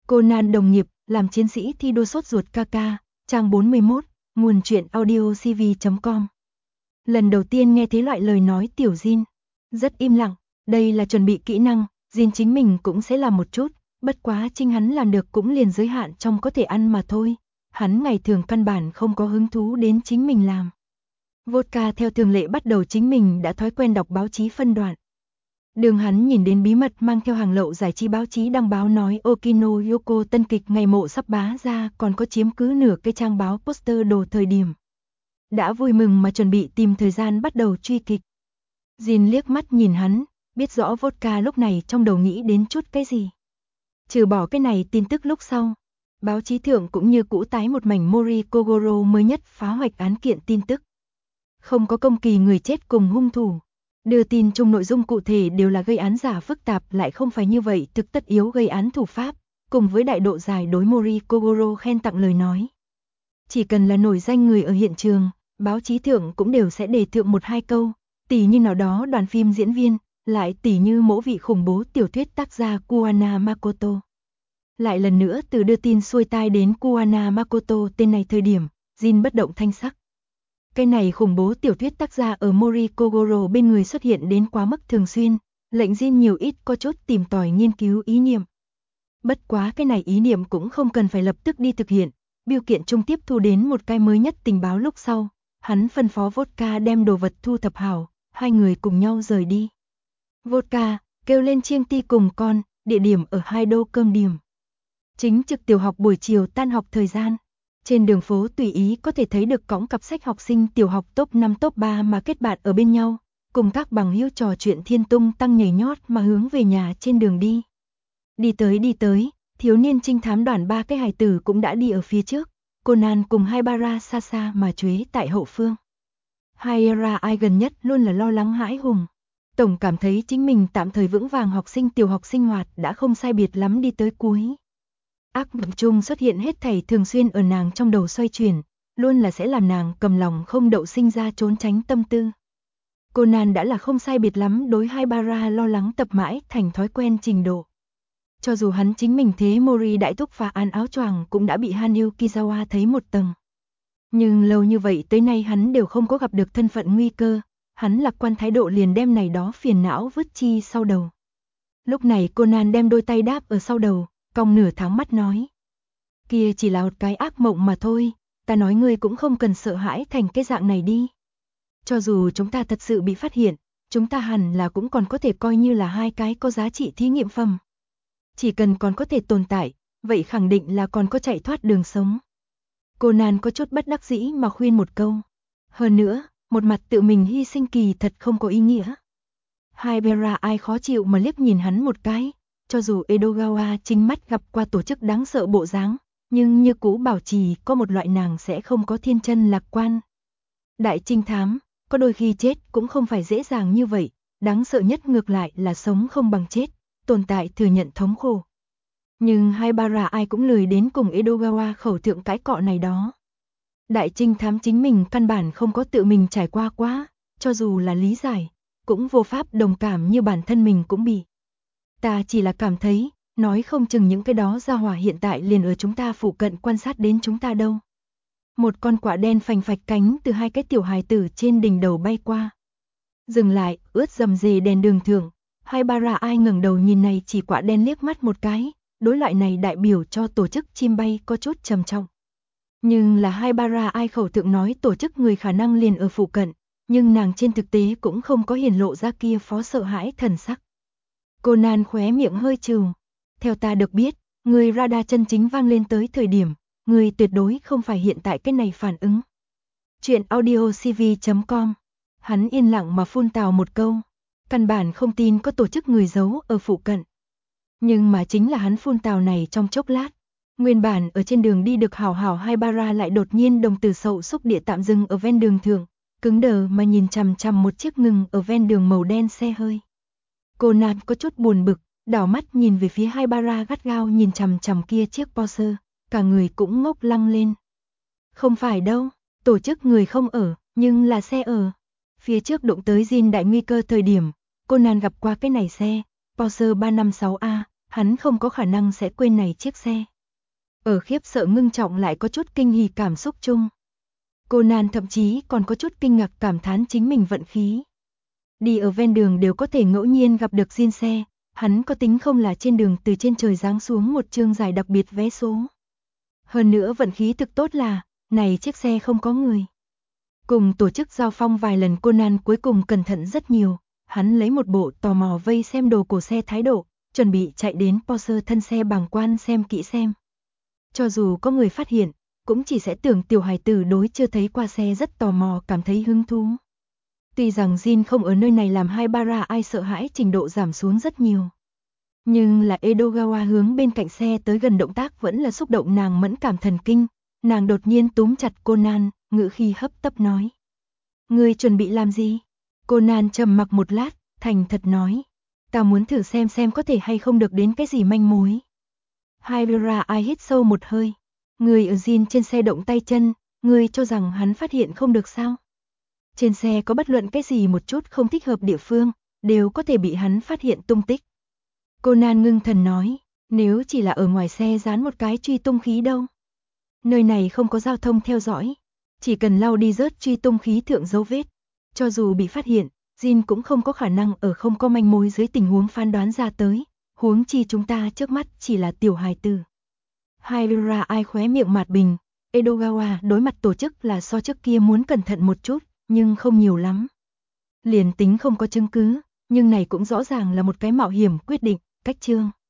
Conan đồng nghiệp, làm chiến sĩ thi đua sốt ruột KK, trang 41, nguồn truyện audio cv.com. Lần đầu tiên nghe thấy loại lời nói tiểu Jin. Rất im lặng, đây là chuẩn bị kỹ năng, Jin chính mình cũng sẽ làm một chút, bất quá chính hắn làm được cũng liền giới hạn trong có thể ăn mà thôi. Hắn ngày thường căn bản không có hứng thú đến chính mình làm. Vodka theo thường lệ bắt đầu chính mình đã thói quen đọc báo chí phân đoạn. Đường hắn nhìn đến bí mật mang theo hàng lậu giải trí báo chí đăng báo nói Okino Yoko tân kịch Ngày Mộ sắp bá ra, còn có chiếm cứ nửa cái trang báo poster đồ thời điểm. Đã vui mừng mà chuẩn bị tìm thời gian bắt đầu truy kịch. Jin liếc mắt nhìn hắn, biết rõ Vodka lúc này trong đầu nghĩ đến chút cái gì. Trừ bỏ cái này tin tức lúc sau, báo chí thượng cũng như cũ tái một mảnh Mori Kogoro mới nhất phá hoạch án kiện tin tức. Không có công kỳ người chết cùng hung thủ. Đưa tin chung nội dung cụ thể đều là gây án giả phức tạp lại không phải như vậy thực tất yếu gây án thủ pháp, cùng với đại độ dài đối Mori Kogoro khen tặng lời nói. Chỉ cần là nổi danh người ở hiện trường, báo chí thượng cũng đều sẽ đề thượng một hai câu, tỉ như nào đó đoàn phim diễn viên, lại tỉ như mẫu vị khủng bố tiểu thuyết tác gia Kuwana Makoto. Lại lần nữa từ đưa tin xuôi tai đến Kuwana Makoto tên này thời điểm, Jin bất động thanh sắc. Cái này khủng bố tiểu thuyết tác gia ở Mori Kogoro bên người xuất hiện đến quá mức thường xuyên, lệnh Jin nhiều ít có chút tìm tòi nghiên cứu ý niệm. Bất quá cái này ý niệm cũng không cần phải lập tức đi thực hiện, biêu kiện trung tiếp thu đến một cái mới nhất tình báo lúc sau, hắn phân phó Vodka đem đồ vật thu thập hảo, hai người cùng nhau rời đi. Vodka kêu lên Chiêng Ti cùng con, địa điểm ở Hai Đô cơm điểm. Chính trực tiểu học buổi chiều tan học thời gian. Trên đường phố tùy ý có thể thấy được cõng cặp sách học sinh tiểu học top 5 top 3 mà kết bạn ở bên nhau, cùng các bằng hữu trò chuyện thiên tung tăng nhảy nhót mà hướng về nhà trên đường đi. Đi tới, thiếu niên trinh thám đoàn ba cái hài tử cũng đã đi ở phía trước, Conan cùng Haibara xa xa mà chuế tại hậu phương. Haibara ai gần nhất luôn là lo lắng hãi hùng. Tổng cảm thấy chính mình tạm thời vững vàng học sinh tiểu học sinh hoạt đã không sai biệt lắm đi tới cuối. Ác mộng chung xuất hiện hết thảy thường xuyên ở nàng trong đầu xoay chuyển, luôn là sẽ làm nàng cầm lòng không đậu sinh ra trốn tránh tâm tư. Conan đã là không sai biệt lắm đối Haibara lo lắng tập mãi thành thói quen trình độ. Cho dù hắn chính mình thế Mori đại thúc phá án áo choàng cũng đã bị Hanyu Kizawa thấy một tầng. Nhưng lâu như vậy tới nay hắn đều không có gặp được thân phận nguy cơ, hắn lạc quan thái độ liền đem này đó phiền não vứt chi sau đầu. Lúc này Conan đem đôi tay đáp ở sau đầu, cong nửa tháng mắt nói. Kia chỉ là một cái ác mộng mà thôi, ta nói ngươi cũng không cần sợ hãi thành cái dạng này đi. Cho dù chúng ta thật sự bị phát hiện, chúng ta hẳn là cũng còn có thể coi như là hai cái có giá trị thí nghiệm phẩm. Chỉ cần còn có thể tồn tại, vậy khẳng định là còn có chạy thoát đường sống. Conan có chút bất đắc dĩ mà khuyên một câu. Hơn nữa, một mặt tự mình hy sinh kỳ thật không có ý nghĩa. Haibara ai khó chịu mà liếc nhìn hắn một cái. Cho dù Edogawa chính mắt gặp qua tổ chức đáng sợ bộ dáng, nhưng như cũ bảo trì có một loại nàng sẽ không có thiên chân lạc quan. Đại trinh thám, có đôi khi chết cũng không phải dễ dàng như vậy, đáng sợ nhất ngược lại là sống không bằng chết, tồn tại thừa nhận thống khổ. Nhưng Haibara ai cũng lười đến cùng Edogawa khẩu thượng cái cọ này đó. Đại trinh thám chính mình căn bản không có tự mình trải qua quá, cho dù là lý giải, cũng vô pháp đồng cảm như bản thân mình cũng bị. Ta chỉ là cảm thấy, nói không chừng những cái đó ra hỏa hiện tại liền ở chúng ta phụ cận quan sát đến chúng ta đâu. Một con quạ đen phành phạch cánh từ hai cái tiểu hài tử trên đỉnh đầu bay qua. Dừng lại, ướt dầm dề đèn đường thượng, Haibara ai ngẩng đầu nhìn này chỉ quạ đen liếc mắt một cái, đối loại này đại biểu cho tổ chức chim bay có chút trầm trọng. Nhưng là Haibara ai khẩu thượng nói tổ chức người khả năng liền ở phụ cận, nhưng nàng trên thực tế cũng không có hiển lộ ra kia phó sợ hãi thần sắc. Conan khóe miệng hơi trừ. Theo ta được biết, người radar chân chính vang lên tới thời điểm, người tuyệt đối không phải hiện tại cái này phản ứng. Chuyện audio cv.com. Hắn yên lặng mà phun tào một câu. Căn bản không tin có tổ chức người giấu ở phụ cận. Nhưng mà chính là hắn phun tào này trong chốc lát. Nguyên bản ở trên đường đi được hảo hảo Haibara lại đột nhiên đồng tử sậu xúc địa tạm dừng ở ven đường thượng, cứng đờ mà nhìn chằm chằm một chiếc ngừng ở ven đường màu đen xe hơi. Conan có chút buồn bực, đảo mắt nhìn về phía Haibara gắt gao nhìn chằm chằm kia chiếc Porsche, cả người cũng ngốc lăng lên. Không phải đâu, tổ chức người không ở, nhưng là xe ở. Phía trước đụng tới Jin đại nguy cơ thời điểm, Conan gặp qua cái này xe, Porsche 356A, hắn không có khả năng sẽ quên này chiếc xe. Ở khiếp sợ ngưng trọng lại có chút kinh hỉ cảm xúc chung. Conan thậm chí còn có chút kinh ngạc cảm thán chính mình vận khí. Đi ở ven đường đều có thể ngẫu nhiên gặp được Jin xe, hắn có tính không là trên đường từ trên trời giáng xuống một chương dài đặc biệt vé số. Hơn nữa vận khí thực tốt là, này chiếc xe không có người. Cùng tổ chức giao phong vài lần Conan cuối cùng cẩn thận rất nhiều, hắn lấy một bộ tò mò vây xem đồ cổ xe thái độ, chuẩn bị chạy đến Porsche thân xe bàng quan xem kỹ xem. Cho dù có người phát hiện, cũng chỉ sẽ tưởng tiểu hài tử đối chưa thấy qua xe rất tò mò cảm thấy hứng thú. Tuy rằng Jin không ở nơi này làm Haibara ai sợ hãi trình độ giảm xuống rất nhiều. Nhưng là Edogawa hướng bên cạnh xe tới gần động tác vẫn là xúc động nàng mẫn cảm thần kinh, nàng đột nhiên túm chặt Conan, ngữ khí hấp tấp nói. Ngươi chuẩn bị làm gì? Conan trầm mặc một lát, thành thật nói. Ta muốn thử xem có thể hay không được đến cái gì manh mối. Haibara ai hít sâu một hơi. Người ở Jin trên xe động tay chân, ngươi cho rằng hắn phát hiện không được sao? Trên xe có bất luận cái gì một chút không thích hợp địa phương, đều có thể bị hắn phát hiện tung tích. Conan ngưng thần nói, nếu chỉ là ở ngoài xe dán một cái truy tung khí đâu. Nơi này không có giao thông theo dõi, chỉ cần lau đi rớt truy tung khí thượng dấu vết. Cho dù bị phát hiện, Jin cũng không có khả năng ở không có manh mối dưới tình huống phán đoán ra tới, huống chi chúng ta trước mắt chỉ là tiểu hài tử. Haibara ai khóe miệng mạt bình, Edogawa đối mặt tổ chức là so trước kia muốn cẩn thận một chút, nhưng không nhiều lắm. Liền tính không có chứng cứ, nhưng này cũng rõ ràng là một cái mạo hiểm quyết định, cách chương.